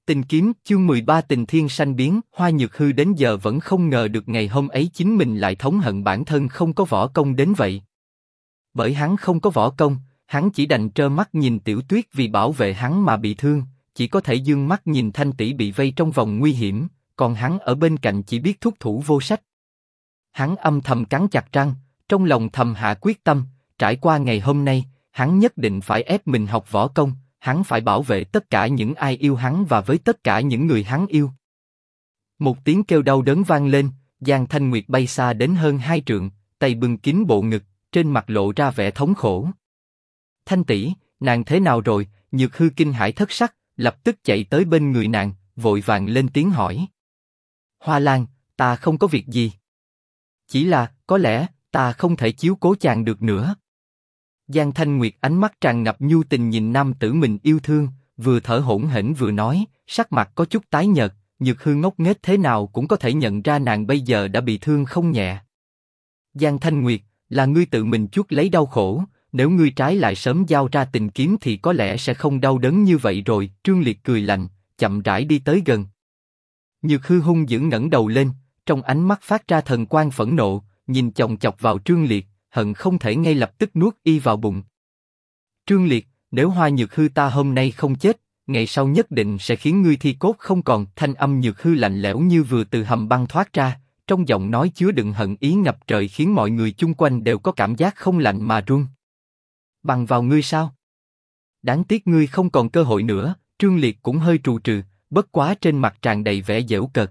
Tình kiếm chương 13 tình thiên sanh biến. Hoa Nhược Hư đến giờ vẫn không ngờ được ngày hôm ấy chính mình lại thống hận bản thân không có võ công đến vậy. Bởi hắn không có võ công, hắn chỉ đành trơ mắt nhìn Tiểu Tuyết vì bảo vệ hắn mà bị thương, chỉ có thể dương mắt nhìn Thanh tỷ bị vây trong vòng nguy hiểm, còn hắn ở bên cạnh chỉ biết thúc thủ vô sách. Hắn âm thầm cắn chặt răng, trong lòng thầm hạ quyết tâm, trải qua ngày hôm nay, hắn nhất định phải ép mình học võ công. Hắn phải bảo vệ tất cả những ai yêu hắn và với tất cả những người hắn yêu. Một tiếng kêu đau đớn vang lên, Giang Thanh Nguyệt bay xa đến hơn 2 trượng, tay bưng kín bộ ngực, trên mặt lộ ra vẻ thống khổ. Thanh tỷ, nàng thế nào rồi? Nhược Hư kinh hãi thất sắc, lập tức chạy tới bên người nàng, vội vàng lên tiếng hỏi. Hoa Lan, ta không có việc gì. Chỉ là, có lẽ, ta không thể chiếu cố chàng được nữa. Giang Thanh Nguyệt ánh mắt tràn ngập nhu tình nhìn nam tử mình yêu thương, vừa thở hổn hển vừa nói, sắc mặt có chút tái nhợt. Nhược Hư ngốc nghếch thế nào cũng có thể nhận ra nàng bây giờ đã bị thương không nhẹ. Giang Thanh Nguyệt, là ngươi tự mình chuốc lấy đau khổ, nếu ngươi trái lại sớm giao ra tình kiếm thì có lẽ sẽ không đau đớn như vậy rồi. Trương Liệt cười lạnh, chậm rãi đi tới gần. Nhược Hư hung dữ ngẩng đầu lên, trong ánh mắt phát ra thần quang phẫn nộ, nhìn chòng chọc vào Trương Liệt, hận không thể ngay lập tức nuốt y vào bụng. Trương Liệt, nếu Hoa Nhược Hư ta hôm nay không chết, ngày sau nhất định sẽ khiến ngươi thi cốt không còn. Thanh âm Nhược Hư lạnh lẽo như vừa từ hầm băng thoát ra, trong giọng nói chứa đựng hận ý ngập trời khiến mọi người chung quanh đều có cảm giác không lạnh mà run. Bằng vào ngươi sao? Đáng tiếc ngươi không còn cơ hội nữa. Trương Liệt cũng hơi trù trừ, bất quá trên mặt tràn đầy vẻ giễu cợt.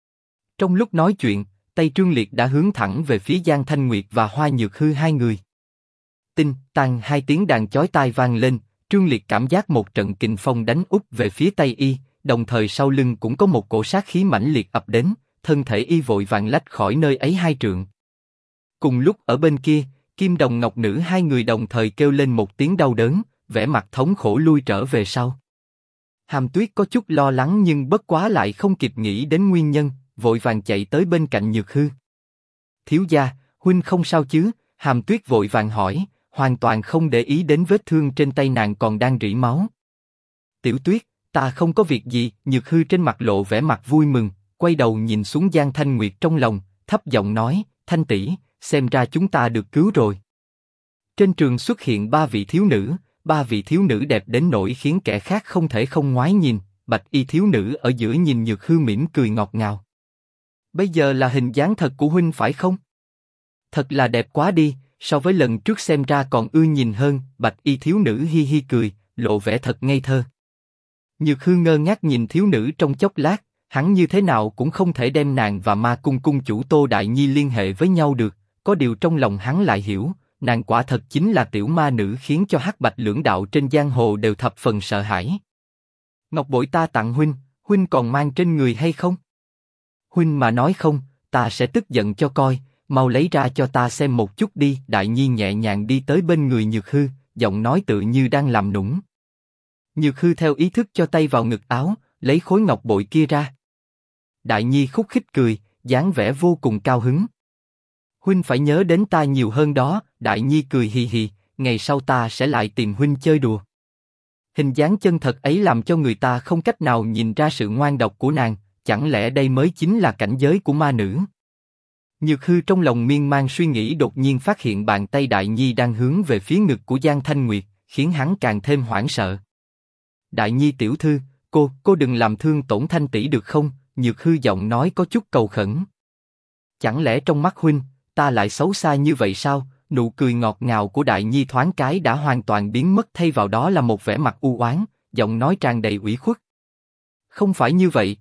Trong lúc nói chuyện, tay Trương Liệt đã hướng thẳng về phía Giang Thanh Nguyệt và Hoa Nhược Hư hai người. Tinh, tang hai tiếng đàn chói tai vang lên, Trương Liệt cảm giác một trận kình phong đánh úp về phía tay y, đồng thời sau lưng cũng có một cổ sát khí mãnh liệt ập đến, thân thể y vội vàng lách khỏi nơi ấy 2 trượng. Cùng lúc ở bên kia, Kim Đồng Ngọc Nữ hai người đồng thời kêu lên một tiếng đau đớn, vẻ mặt thống khổ lui trở về sau. Hàm Tuyết có chút lo lắng nhưng bất quá lại không kịp nghĩ đến nguyên nhân, vội vàng chạy tới bên cạnh Nhược Hư. Thiếu gia, huynh không sao chứ? Hàm Tuyết vội vàng hỏi, hoàn toàn không để ý đến vết thương trên tay nàng còn đang rỉ máu. Tiểu Tuyết, ta không có việc gì. Nhược Hư trên mặt lộ vẻ mặt vui mừng, quay đầu nhìn xuống Giang Thanh Nguyệt trong lòng, thấp giọng nói, Thanh tỷ, xem ra chúng ta được cứu rồi. Trên trường xuất hiện 3 vị thiếu nữ đẹp đến nỗi khiến kẻ khác không thể không ngoái nhìn. Bạch y thiếu nữ ở giữa nhìn Nhược Hư mỉm cười ngọt ngào. Bây giờ là hình dáng thật của huynh phải không? Thật là đẹp quá đi, so với lần trước xem ra còn ưa nhìn hơn. Bạch y thiếu nữ hi hi cười, lộ vẻ thật ngây thơ. Nhược Hư ngơ ngác nhìn thiếu nữ trong chốc lát, hắn như thế nào cũng không thể đem nàng và Ma Cung cung chủ Tô Đại Nhi liên hệ với nhau được. Có điều trong lòng hắn lại hiểu, nàng quả thật chính là tiểu ma nữ khiến cho hắc bạch lưỡng đạo trên giang hồ đều thập phần sợ hãi. Ngọc bội ta tặng huynh, huynh còn mang trên người hay không? Huynh mà nói không, ta sẽ tức giận cho coi, mau lấy ra cho ta xem một chút đi. Đại Nhi nhẹ nhàng đi tới bên người Nhược Hư, giọng nói tự như đang làm nũng. Nhược Hư theo ý thức cho tay vào ngực áo, lấy khối ngọc bội kia ra. Đại Nhi khúc khích cười, dáng vẻ vô cùng cao hứng. Huynh phải nhớ đến ta nhiều hơn đó. Đại Nhi cười hì hì, ngày sau ta sẽ lại tìm huynh chơi đùa. Hình dáng chân thật ấy làm cho người ta không cách nào nhìn ra sự ngoan độc của nàng, chẳng lẽ đây mới chính là cảnh giới của ma nữ? Nhược Hư trong lòng miên man suy nghĩ đột nhiên phát hiện bàn tay Đại Nhi đang hướng về phía ngực của Giang Thanh Nguyệt, khiến hắn càng thêm hoảng sợ. Đại Nhi tiểu thư, cô đừng làm thương tổn Thanh tỷ được không? Nhược Hư giọng nói có chút cầu khẩn. Chẳng lẽ trong mắt huynh, ta lại xấu xa như vậy sao? Nụ cười ngọt ngào của Đại Nhi thoáng cái đã hoàn toàn biến mất, thay vào đó là một vẻ mặt u oán, giọng nói tràn đầy ủy khuất. Không phải như vậy,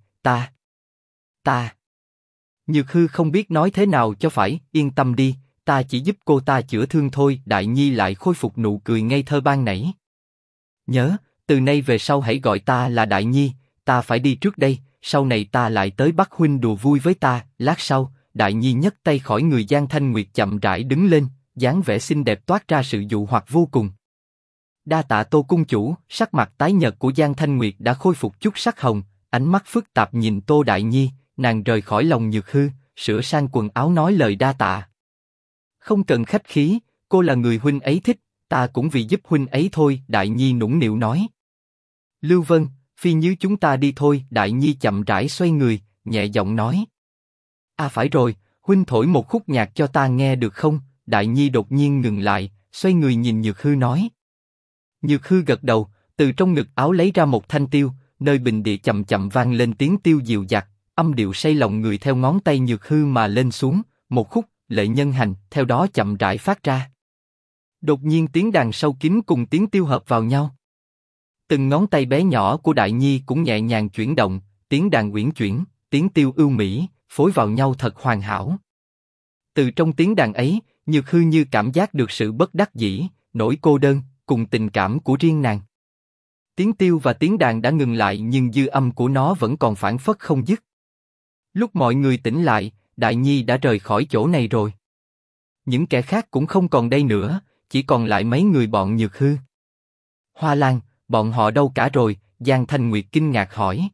ta. Nhược Hư không biết nói thế nào cho phải. Yên tâm đi, ta chỉ giúp cô ta chữa thương thôi. Đại Nhi lại khôi phục nụ cười ngây thơ ban nãy. Nhớ, từ nay về sau hãy gọi ta là Đại Nhi. Ta phải đi trước đây, sau này ta lại tới bắt huynh đùa vui với ta. Lát sau, Đại Nhi nhấc tay khỏi người Giang Thanh Nguyệt chậm rãi đứng lên, dáng vẻ xinh đẹp toát ra sự dụ hoặc vô cùng. Đa tạ Tô cung chủ. Sắc mặt tái nhợt của Giang Thanh Nguyệt đã khôi phục chút sắc hồng, ánh mắt phức tạp nhìn Tô Đại Nhi. Nàng rời khỏi lòng Nhược Hư, sửa sang quần áo nói lời đa tạ. Không cần khách khí, cô là người huynh ấy thích, ta cũng vì giúp huynh ấy thôi. Đại Nhi nũng nịu nói. Lưu Vân, Phi Như chúng ta đi thôi. Đại Nhi chậm rãi xoay người, nhẹ giọng nói. À phải rồi, huynh thổi một khúc nhạc cho ta nghe được không? Đại Nhi đột nhiên ngừng lại, xoay người nhìn Nhược Hư nói. Nhược Hư gật đầu, từ trong ngực áo lấy ra một thanh tiêu, nơi bình địa chậm chậm vang lên tiếng tiêu dịu dặt, âm điệu say lòng người theo ngón tay Nhược Hư mà lên xuống, một khúc Lệ Nhân Hành theo đó chậm rãi phát ra. Đột nhiên tiếng đàn sâu kín cùng tiếng tiêu hợp vào nhau. Từng ngón tay bé nhỏ của Đại Nhi cũng nhẹ nhàng chuyển động, tiếng đàn uyển chuyển, tiếng tiêu ưu mỹ, phối vào nhau thật hoàn hảo. Từ trong tiếng đàn ấy, Nhược Hư như cảm giác được sự bất đắc dĩ, nỗi cô đơn, cùng tình cảm của riêng nàng. Tiếng tiêu và tiếng đàn đã ngừng lại nhưng dư âm của nó vẫn còn phảng phất không dứt. Lúc mọi người tỉnh lại, Đại Nhi đã rời khỏi chỗ này rồi. Những kẻ khác cũng không còn đây nữa, chỉ còn lại mấy người bọn Nhược Hư. Hoa Lan, bọn họ đâu cả rồi? Giang Thanh Nguyệt kinh ngạc hỏi.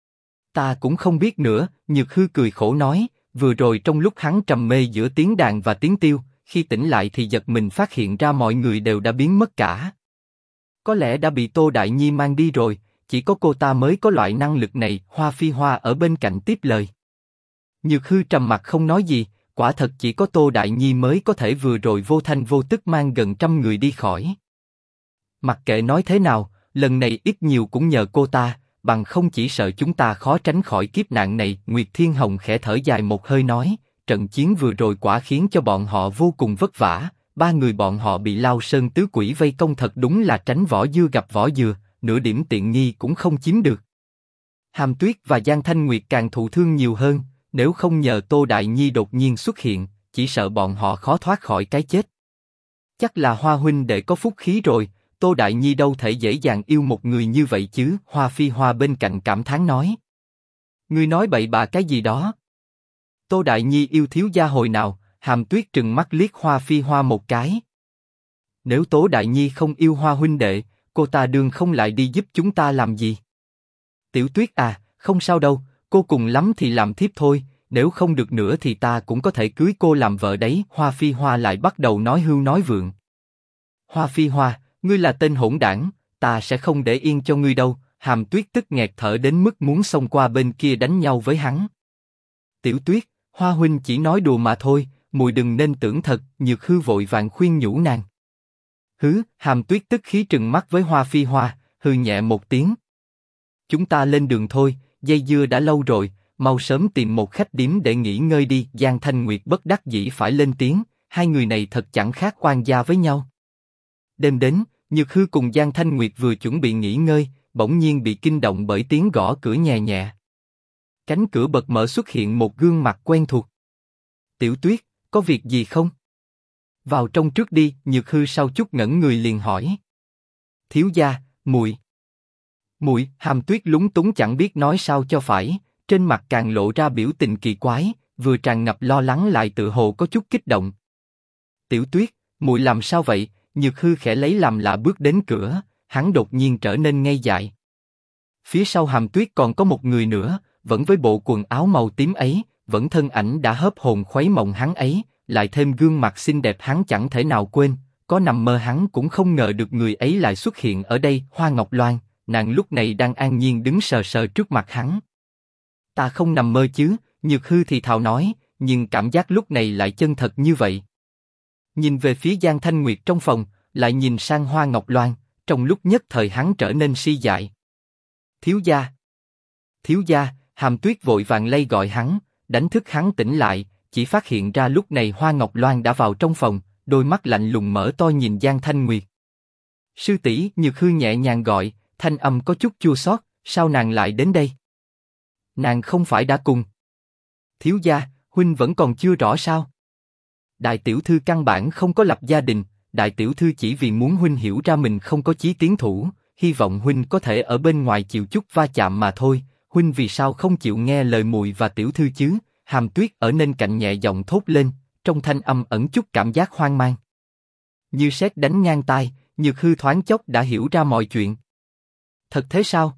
Ta cũng không biết nữa, Nhược Hư cười khổ nói, vừa rồi trong lúc hắn trầm mê giữa tiếng đàn và tiếng tiêu, khi tỉnh lại thì giật mình phát hiện ra mọi người đều đã biến mất cả. Có lẽ đã bị Tô Đại Nhi mang đi rồi, chỉ có cô ta mới có loại năng lực này. Hoa Phi Hoa ở bên cạnh tiếp lời. Nhược Hư trầm mặt không nói gì, quả thật chỉ có Tô Đại Nhi mới có thể vừa rồi vô thanh vô tức mang gần 100 người đi khỏi. Mặc kệ nói thế nào, lần này ít nhiều cũng nhờ cô ta, bằng không chỉ sợ chúng ta khó tránh khỏi kiếp nạn này. Nguyệt Thiên Hồng khẽ thở dài một hơi nói, trận chiến vừa rồi quả khiến cho bọn họ vô cùng vất vả, 3 người bọn họ bị Lao Sơn tứ quỷ vây công thật đúng là tránh vỏ dưa gặp vỏ dừa, nửa điểm tiện nghi cũng không chiếm được. Hàm Tuyết và Giang Thanh Nguyệt càng thụ thương nhiều hơn, nếu không nhờ Tô Đại Nhi đột nhiên xuất hiện, chỉ sợ bọn họ khó thoát khỏi cái chết. Chắc là Hoa huynh đệ có phúc khí rồi, Tô Đại Nhi đâu thể dễ dàng yêu một người như vậy chứ? Hoa Phi Hoa bên cạnh cảm thán nói. Ngươi nói bậy bạ cái gì đó? Tô Đại Nhi yêu thiếu gia hồi nào? Hàm Tuyết trừng mắt liếc Hoa Phi Hoa một cái. Nếu Tố Đại Nhi không yêu Hoa huynh đệ, cô ta đương không lại đi giúp chúng ta làm gì? Tiểu Tuyết à, không sao đâu, cô cùng lắm thì làm thiếp thôi, nếu không được nữa thì ta cũng có thể cưới cô làm vợ đấy. Hoa Phi Hoa lại bắt đầu nói hưu nói vượng. Hoa Phi Hoa, ngươi là tên hỗn đảng, ta sẽ không để yên cho ngươi đâu. Hàm Tuyết tức nghẹt thở đến mức muốn xông qua bên kia đánh nhau với hắn. Tiểu Tuyết, Hoa huynh chỉ nói đùa mà thôi, mùi đừng nên tưởng thật. Nhược Hư vội vàng khuyên nhủ nàng. Hứ, Hàm Tuyết tức khí trừng mắt với Hoa Phi Hoa, hừ nhẹ một tiếng. Chúng ta lên đường thôi, dây dưa đã lâu rồi, mau sớm tìm một khách điếm để nghỉ ngơi đi. Giang Thanh Nguyệt bất đắc dĩ phải lên tiếng, hai người này thật chẳng khác oan gia với nhau. Đêm đến, Nhược Hư cùng Giang Thanh Nguyệt vừa chuẩn bị nghỉ ngơi, bỗng nhiên bị kinh động bởi tiếng gõ cửa nhẹ nhẹ. Cánh cửa bật mở xuất hiện một gương mặt quen thuộc. Tiểu Tuyết, có việc gì không? Vào trong trước đi. Nhược Hư sau chút ngẩn người liền hỏi. Thiếu gia, muội. Muội. Hàm Tuyết lúng túng chẳng biết nói sao cho phải, trên mặt càng lộ ra biểu tình kỳ quái, vừa tràn ngập lo lắng lại tự hồ có chút kích động. Tiểu Tuyết, muội làm sao vậy? Nhược Hư khẽ lấy làm lạ bước đến cửa, hắn đột nhiên trở nên ngây dại. Phía sau Hàm Tuyết còn có một người nữa, vẫn với bộ quần áo màu tím ấy, vẫn thân ảnh đã hớp hồn khuấy mộng hắn ấy, lại thêm gương mặt xinh đẹp hắn chẳng thể nào quên, có nằm mơ hắn cũng không ngờ được người ấy lại xuất hiện ở đây. Hoa Ngọc Loan, nàng lúc này đang an nhiên đứng sờ sờ trước mặt hắn. Ta không nằm mơ chứ? Nhược Hư thì thào nói, nhưng cảm giác lúc này lại chân thật như vậy. Nhìn về phía Giang Thanh Nguyệt trong phòng, lại nhìn sang Hoa Ngọc Loan, trong lúc nhất thời hắn trở nên si dại. Thiếu gia, thiếu gia. Hàm Tuyết vội vàng lay gọi hắn, đánh thức hắn tỉnh lại, chỉ phát hiện ra lúc này Hoa Ngọc Loan đã vào trong phòng, đôi mắt lạnh lùng mở to nhìn Giang Thanh Nguyệt. Sư tỷ. Nhược Hư nhẹ nhàng gọi, thanh âm có chút chua xót. Sao nàng lại đến đây? Nàng không phải đã cùng thiếu gia, huynh vẫn còn chưa rõ sao? Đại tiểu thư căn bản không có lập gia đình, đại tiểu thư chỉ vì muốn huynh hiểu ra mình không có chí tiến thủ, hy vọng huynh có thể ở bên ngoài chịu chút va chạm mà thôi. Huynh vì sao không chịu nghe lời muội và tiểu thư chứ? Hàm Tuyết ở bên cạnh nhẹ giọng thốt lên, trong thanh âm ẩn chút cảm giác hoang mang. Như sét đánh ngang tai, Nhược Hư thoáng chốc đã hiểu ra mọi chuyện. Thật thế sao?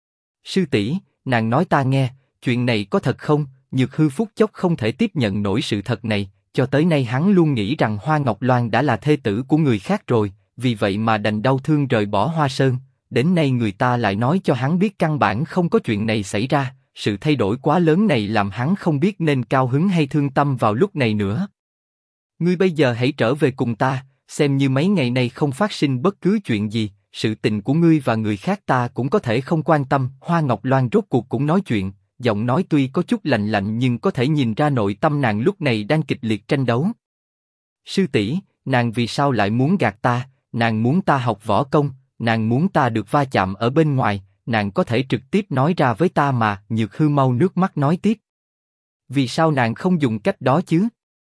Sư tỷ, nàng nói ta nghe, chuyện này có thật không? Nhược Hư phút chốc không thể tiếp nhận nổi sự thật này, cho tới nay hắn luôn nghĩ rằng Hoa Ngọc Loan đã là thê tử của người khác rồi, vì vậy mà đành đau thương rời bỏ Hoa Sơn. đến nay người ta lại nói cho hắn biết căn bản không có chuyện này xảy ra, sự thay đổi quá lớn này làm hắn không biết nên cao hứng hay thương tâm vào lúc này nữa. Ngươi bây giờ hãy trở về cùng ta, xem như mấy ngày nay không phát sinh bất cứ chuyện gì, sự tình của ngươi và người khác ta cũng có thể không quan tâm. Hoa Ngọc Loan rốt cuộc cũng nói chuyện, giọng nói tuy có chút lạnh lạnh nhưng có thể nhìn ra nội tâm nàng lúc này đang kịch liệt tranh đấu. Sư tỷ, nàng vì sao lại muốn gạt ta? Nàng muốn ta học võ công, nàng muốn ta được va chạm ở bên ngoài, nàng có thể trực tiếp nói ra với ta mà. Nhược Hư mau nước mắt nói tiếp. Vì sao nàng không dùng cách đó chứ?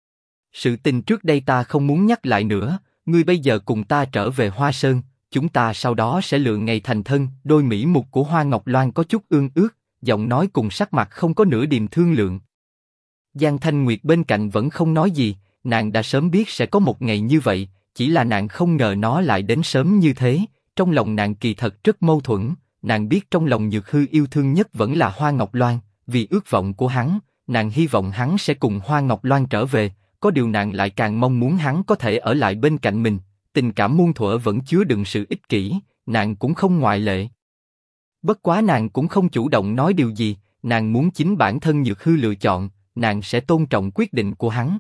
Sự tình trước đây ta không muốn nhắc lại nữa, ngươi bây giờ cùng ta trở về Hoa Sơn, chúng ta sau đó sẽ lựa ngày thành thân. Đôi mỹ mục của Hoa Ngọc Loan có chút ương ướt, giọng nói cùng sắc mặt không có nửa điềm thương lượng. Giang Thanh Nguyệt bên cạnh vẫn không nói gì, nàng đã sớm biết sẽ có một ngày như vậy, chỉ là nàng không ngờ nó lại đến sớm như thế. Trong lòng nàng kỳ thật rất mâu thuẫn, nàng biết trong lòng Nhược Hư yêu thương nhất vẫn là Hoa Ngọc Loan, vì ước vọng của hắn, nàng hy vọng hắn sẽ cùng Hoa Ngọc Loan trở về, có điều nàng lại càng mong muốn hắn có thể ở lại bên cạnh mình, tình cảm muôn thuở vẫn chứa đựng sự ích kỷ, nàng cũng không ngoại lệ. Bất quá nàng cũng không chủ động nói điều gì, nàng muốn chính bản thân Nhược Hư lựa chọn, nàng sẽ tôn trọng quyết định của hắn.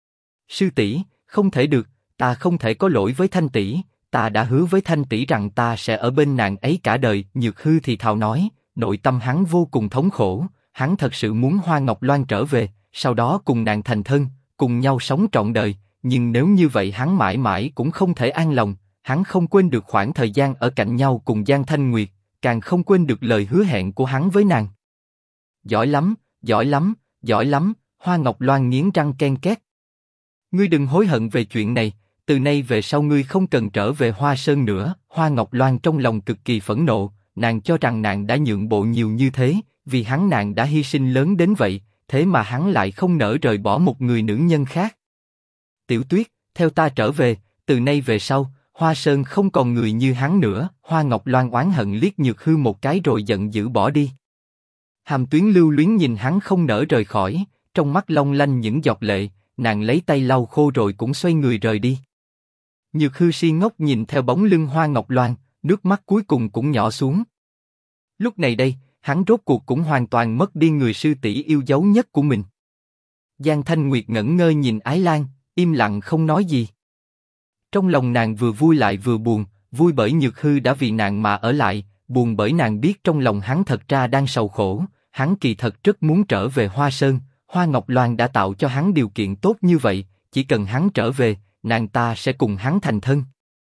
Sư tỷ, không thể được, ta không thể có lỗi với Thanh tỷ, ta đã hứa với Thanh tỷ rằng ta sẽ ở bên nàng ấy cả đời. Nhược Hư thì thào nói, nội tâm hắn vô cùng thống khổ, hắn thật sự muốn Hoa Ngọc Loan trở về, sau đó cùng nàng thành thân, cùng nhau sống trọn đời, nhưng nếu như vậy hắn mãi mãi cũng không thể an lòng, hắn không quên được khoảng thời gian ở cạnh nhau cùng Giang Thanh Nguyệt, càng không quên được lời hứa hẹn của hắn với nàng. Giỏi lắm, giỏi lắm, giỏi lắm, Hoa Ngọc Loan nghiến răng ken két. Ngươi đừng hối hận về chuyện này, từ nay về sau ngươi không cần trở về Hoa Sơn nữa. Hoa Ngọc Loan trong lòng cực kỳ phẫn nộ, nàng cho rằng nàng đã nhượng bộ nhiều như thế, vì hắn nàng đã hy sinh lớn đến vậy, thế mà hắn lại không nỡ rời bỏ một người nữ nhân khác. Tiểu Tuyết, theo ta trở về, từ nay về sau, Hoa Sơn không còn người như hắn nữa. Hoa Ngọc Loan oán hận liếc Nhược Hư một cái rồi giận dữ bỏ đi. Hàm Tuyến lưu luyến nhìn hắn không nỡ rời khỏi, trong mắt long lanh những giọt lệ, nàng lấy tay lau khô rồi cũng xoay người rời đi. Nhược Hư si ngốc nhìn theo bóng lưng Hoa Ngọc Loan, nước mắt cuối cùng cũng nhỏ xuống. Lúc này đây, hắn rốt cuộc cũng hoàn toàn mất đi người sư tỷ yêu dấu nhất của mình. Giang Thanh Nguyệt ngẩn ngơ nhìn Ái Lan, im lặng không nói gì. Trong lòng nàng vừa vui lại vừa buồn, vui bởi Nhược Hư đã vì nàng mà ở lại, buồn bởi nàng biết trong lòng hắn thật ra đang sầu khổ, hắn kỳ thật rất muốn trở về Hoa Sơn, Hoa Ngọc Loan đã tạo cho hắn điều kiện tốt như vậy, chỉ cần hắn trở về, nàng ta sẽ cùng hắn thành thân.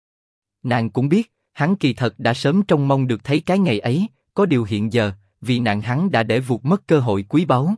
Nàng cũng biết, hắn kỳ thật đã sớm trông mong được thấy cái ngày ấy, có điều hiện giờ, vì nàng hắn đã để vụt mất cơ hội quý báu.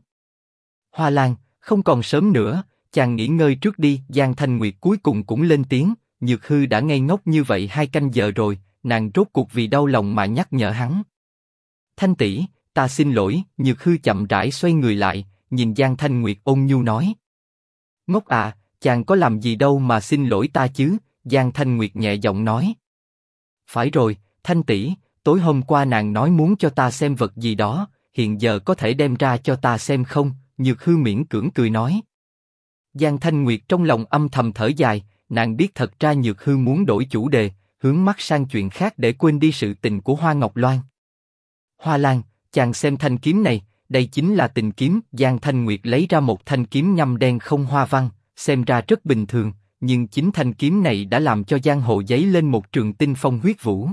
Hoa Lan, không còn sớm nữa, chàng nghỉ ngơi trước đi. Giang Thanh Nguyệt cuối cùng cũng lên tiếng, Nhược Hư đã ngây ngốc như vậy 2 canh giờ rồi, nàng rốt cuộc vì đau lòng mà nhắc nhở hắn. Thanh tỷ, ta xin lỗi. Nhược Hư chậm rãi xoay người lại, nhìn Giang Thanh Nguyệt ôn nhu nói. Ngốc à, chàng có làm gì đâu mà xin lỗi ta chứ? Giang Thanh Nguyệt nhẹ giọng nói. Phải rồi, Thanh tỷ, tối hôm qua nàng nói muốn cho ta xem vật gì đó, hiện giờ có thể đem ra cho ta xem không? Nhược Hư miễn cưỡng cười nói. Giang Thanh Nguyệt trong lòng âm thầm thở dài, nàng biết thật ra Nhược Hư muốn đổi chủ đề, hướng mắt sang chuyện khác để quên đi sự tình của Hoa Ngọc Loan. Hoa Lan, chàng xem thanh kiếm này, đây chính là tình kiếm. Giang Thanh Nguyệt lấy ra một thanh kiếm ngăm đen không hoa văn, xem ra rất bình thường, nhưng chính thanh kiếm này đã làm cho giang hồ dấy lên một trường tinh phong huyết vũ.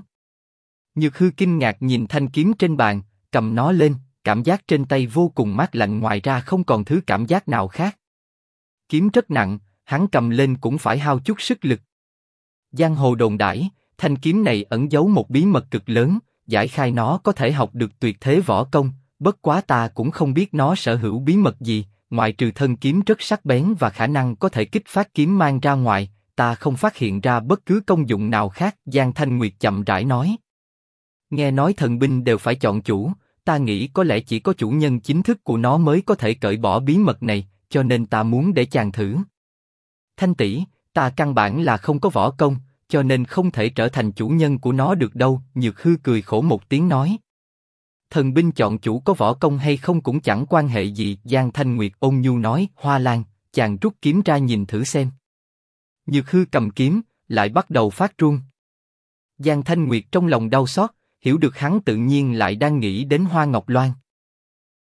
Nhược Hư kinh ngạc nhìn thanh kiếm trên bàn, cầm nó lên, cảm giác trên tay vô cùng mát lạnh, ngoài ra không còn thứ cảm giác nào khác. Kiếm rất nặng, hắn cầm lên cũng phải hao chút sức lực. Giang hồ đồn đãi, thanh kiếm này ẩn giấu một bí mật cực lớn, giải khai nó có thể học được tuyệt thế võ công, bất quá ta cũng không biết nó sở hữu bí mật gì, ngoại trừ thân kiếm rất sắc bén và khả năng có thể kích phát kiếm mang ra ngoài, ta không phát hiện ra bất cứ công dụng nào khác. Giang Thanh Nguyệt chậm rãi nói. Nghe nói thần binh đều phải chọn chủ, ta nghĩ có lẽ chỉ có chủ nhân chính thức của nó mới có thể cởi bỏ bí mật này, cho nên ta muốn để chàng thử. Thanh tỷ, ta căn bản là không có võ công, cho nên không thể trở thành chủ nhân của nó được đâu. Nhược Hư cười khổ một tiếng nói. Thần binh chọn chủ có võ công hay không cũng chẳng quan hệ gì. Giang Thanh Nguyệt ôn nhu nói. Hoa Lan, chàng rút kiếm ra nhìn thử xem. Nhược Hư cầm kiếm, lại bắt đầu phát run. Giang Thanh Nguyệt trong lòng đau xót, hiểu được hắn tự nhiên lại đang nghĩ đến Hoa Ngọc Loan.